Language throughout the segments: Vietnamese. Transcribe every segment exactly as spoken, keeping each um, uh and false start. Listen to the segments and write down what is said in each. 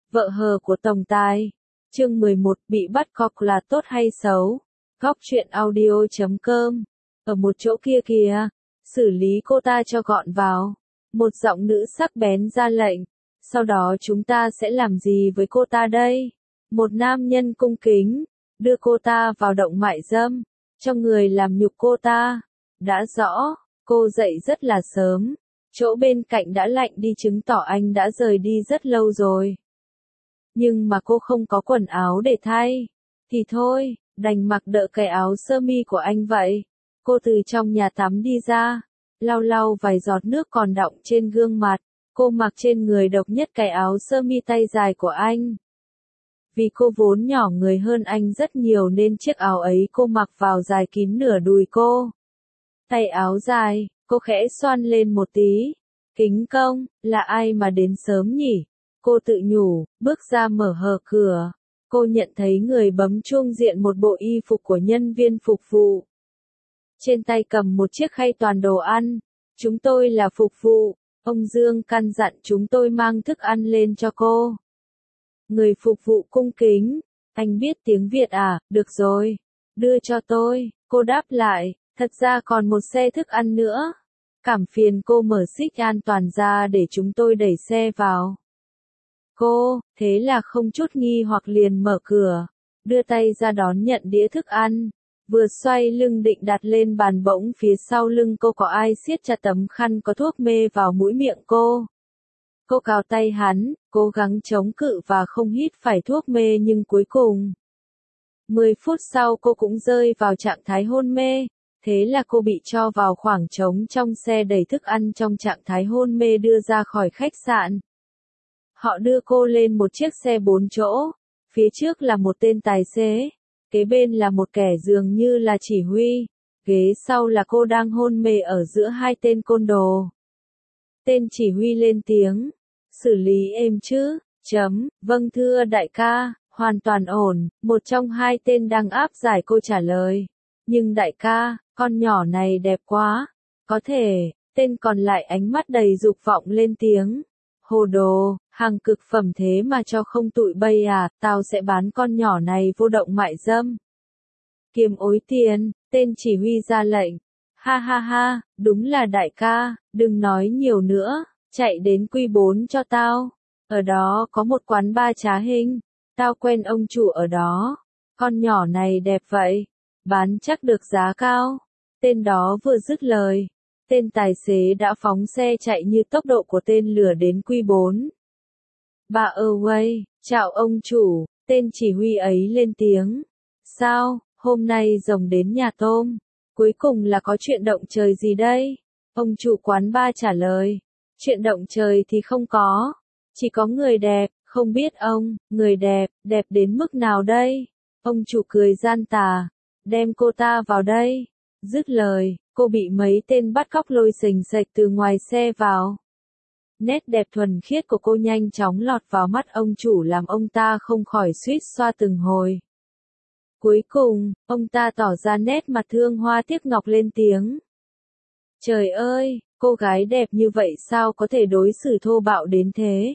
Vợ hờ của tổng tài. Chương mười một, bị bắt cóc là tốt hay xấu? Góc truyện audio chấm com. Ở một chỗ kia kìa, xử lý cô ta cho gọn vào. Một giọng nữ sắc bén ra lệnh. Sau đó chúng ta sẽ làm gì với cô ta đây? Một nam nhân cung kính, đưa cô ta vào động mại dâm, cho người làm nhục cô ta. Đã rõ, cô dậy rất là sớm. Chỗ bên cạnh đã lạnh đi chứng tỏ anh đã rời đi rất lâu rồi. Nhưng mà cô không có quần áo để thay. Thì thôi, đành mặc đỡ cái áo sơ mi của anh vậy. Cô từ trong nhà tắm đi ra, lau lau vài giọt nước còn đọng trên gương mặt. Cô mặc trên người độc nhất cái áo sơ mi tay dài của anh. Vì cô vốn nhỏ người hơn anh rất nhiều nên chiếc áo ấy cô mặc vào dài kín nửa đùi cô. Tay áo dài, cô khẽ xoăn lên một tí. Kính công, là ai mà đến sớm nhỉ? Cô tự nhủ, bước ra mở hờ cửa. Cô nhận thấy người bấm chuông diện một bộ y phục của nhân viên phục vụ. Trên tay cầm một chiếc khay toàn đồ ăn. Chúng tôi là phục vụ. Ông Dương căn dặn chúng tôi mang thức ăn lên cho cô. Người phục vụ cung kính. Anh biết tiếng Việt à? Được rồi. Đưa cho tôi. Cô đáp lại. Thật ra còn một xe thức ăn nữa. Cảm phiền cô mở xích an toàn ra để chúng tôi đẩy xe vào. Cô, thế là không chút nghi hoặc liền mở cửa. Đưa tay ra đón nhận đĩa thức ăn. Vừa xoay lưng định đặt lên bàn bỗng phía sau lưng cô có ai siết chặt tấm khăn có thuốc mê vào mũi miệng cô. Cô cào tay hắn, cố gắng chống cự và không hít phải thuốc mê nhưng cuối cùng. Mười phút sau cô cũng rơi vào trạng thái hôn mê. Thế là cô bị cho vào khoảng trống trong xe đẩy thức ăn trong trạng thái hôn mê đưa ra khỏi khách sạn. Họ đưa cô lên một chiếc xe bốn chỗ. Phía trước là một tên tài xế. Kế bên là một kẻ dường như là chỉ huy. Ghế sau là cô đang hôn mê ở giữa hai tên côn đồ. Tên chỉ huy lên tiếng. Xử lý êm chứ? Chấm, vâng thưa đại ca, hoàn toàn ổn. Một trong hai tên đang áp giải cô trả lời. Nhưng đại ca, con nhỏ này đẹp quá. Có thể, tên còn lại ánh mắt đầy dục vọng lên tiếng. Hồ đồ, hàng cực phẩm thế mà cho không tụi bay à, tao sẽ bán con nhỏ này vô động mại dâm. Kiếm ối tiền, tên chỉ huy ra lệnh. Ha ha ha, đúng là đại ca, đừng nói nhiều nữa, chạy đến quy bốn cho tao. Ở đó có một quán bar trá hình, tao quen ông chủ ở đó. Con nhỏ này đẹp vậy, bán chắc được giá cao. Tên đó vừa dứt lời. Tên tài xế đã phóng xe chạy như tốc độ của tên lửa đến quy bốn. Bà Away, chào ông chủ, tên chỉ huy ấy lên tiếng. Sao, hôm nay rồng đến nhà tôm, cuối cùng là có chuyện động trời gì đây? Ông chủ quán bar trả lời. Chuyện động trời thì không có, chỉ có người đẹp, không biết ông, người đẹp, đẹp đến mức nào đây? Ông chủ cười gian tà, đem cô ta vào đây. Dứt lời, cô bị mấy tên bắt cóc lôi xềnh xệch từ ngoài xe vào. Nét đẹp thuần khiết của cô nhanh chóng lọt vào mắt ông chủ làm ông ta không khỏi suýt xoa từng hồi. Cuối cùng, ông ta tỏ ra nét mặt thương hoa tiếc ngọc lên tiếng. Trời ơi, cô gái đẹp như vậy sao có thể đối xử thô bạo đến thế?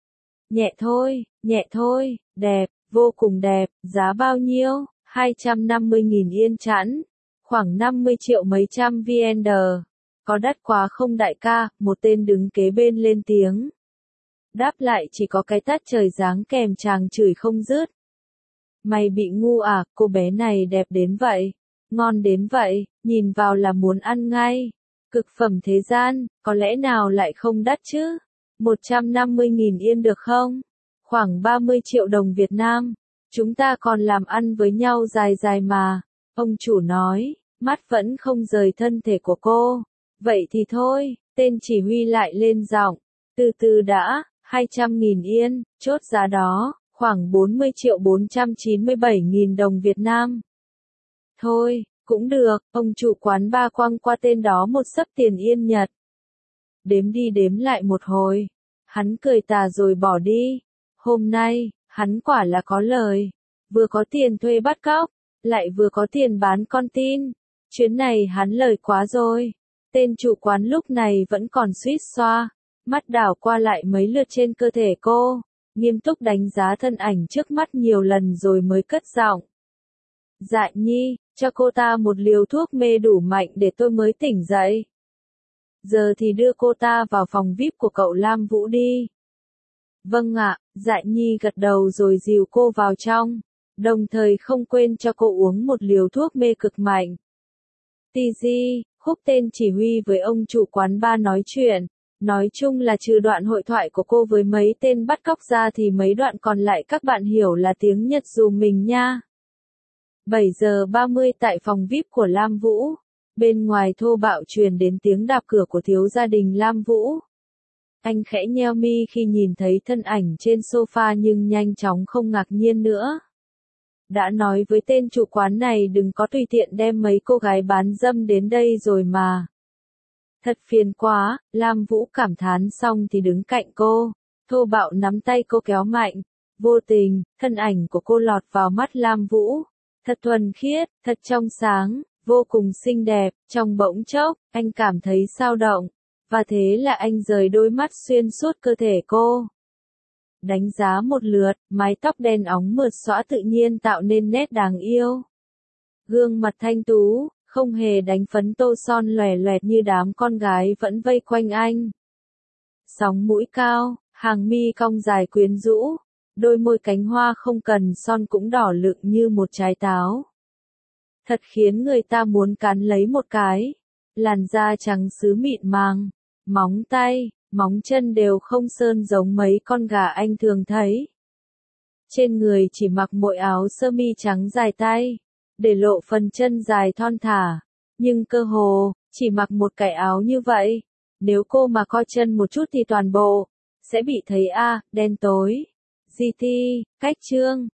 Nhẹ thôi, nhẹ thôi, đẹp, vô cùng đẹp, giá bao nhiêu? hai trăm năm mươi nghìn yên chẵn. Khoảng năm mươi triệu mấy trăm vê en đê. Có đắt quá không đại ca, một tên đứng kế bên lên tiếng. Đáp lại chỉ có cái tát trời giáng kèm chàng chửi không dứt. Mày bị ngu à, cô bé này đẹp đến vậy, ngon đến vậy, nhìn vào là muốn ăn ngay. Cực phẩm thế gian, có lẽ nào lại không đắt chứ? một trăm năm mươi nghìn yên được không? Khoảng ba mươi triệu đồng Việt Nam. Chúng ta còn làm ăn với nhau dài dài mà. Ông chủ nói, mắt vẫn không rời thân thể của cô. Vậy thì thôi, tên chỉ huy lại lên giọng. Từ từ đã, hai trăm nghìn yên, chốt giá đó, khoảng bốn mươi triệu bốn trăm chín mươi bảy nghìn đồng Việt Nam. Thôi, cũng được, ông chủ quán bar quăng qua tên đó một xấp tiền yên Nhật. Đếm đi đếm lại một hồi. Hắn cười tà rồi bỏ đi. Hôm nay, hắn quả là có lời. Vừa có tiền thuê bắt cóc, lại vừa có tiền bán con tin. Chuyến này hắn lời quá rồi. Tên chủ quán lúc này vẫn còn suýt xoa. Mắt đảo qua lại mấy lượt trên cơ thể cô. nghiêm túc đánh giá thân ảnh trước mắt nhiều lần rồi mới cất giọng. Dạ Nhi, cho cô ta một liều thuốc mê đủ mạnh để tôi mới tỉnh dậy. Giờ thì đưa cô ta vào phòng vi ai pi của cậu Lam Vũ đi. Vâng ạ, Dạ Nhi gật đầu rồi dìu cô vào trong, đồng thời không quên cho cô uống một liều thuốc mê cực mạnh. Tì Di, Khúc tên chỉ huy với ông chủ quán bar nói chuyện. Nói chung là trừ đoạn hội thoại của cô với mấy tên bắt cóc ra thì mấy đoạn còn lại các bạn hiểu là tiếng Nhật dùm mình nha. bảy giờ ba mươi tại phòng vi ai pi của Lam Vũ. Bên ngoài thô bạo truyền đến tiếng đạp cửa của thiếu gia đình Lam Vũ. Anh khẽ nheo mi khi nhìn thấy thân ảnh trên sofa nhưng nhanh chóng không ngạc nhiên nữa. Đã nói với tên chủ quán này đừng có tùy tiện đem mấy cô gái bán dâm đến đây rồi mà. Thật phiền quá, Lam Vũ cảm thán xong thì đứng cạnh cô, thô bạo nắm tay cô kéo mạnh. Vô tình, thân ảnh của cô lọt vào mắt Lam Vũ. Thật thuần khiết, thật trong sáng, vô cùng xinh đẹp, trong bỗng chốc, anh cảm thấy dao động. Và thế là anh rời đôi mắt xuyên suốt cơ thể cô. Đánh giá một lượt, mái tóc đen óng mượt xõa tự nhiên tạo nên nét đáng yêu. Gương mặt thanh tú, không hề đánh phấn tô son lòe loẹt như đám con gái vẫn vây quanh anh. Sóng mũi cao, hàng mi cong dài quyến rũ, đôi môi cánh hoa không cần son cũng đỏ lựng như một trái táo. Thật khiến người ta muốn cắn lấy một cái. Làn da trắng sứ mịn màng, móng tay, móng chân đều không sơn giống mấy con gà anh thường thấy. Trên người chỉ mặc mỗi áo sơ mi trắng dài tay, để lộ phần chân dài thon thả. Nhưng cơ hồ, chỉ mặc một cái áo như vậy, nếu cô mà co chân một chút thì toàn bộ sẽ bị thấy a, đen tối. giê tê, cách chương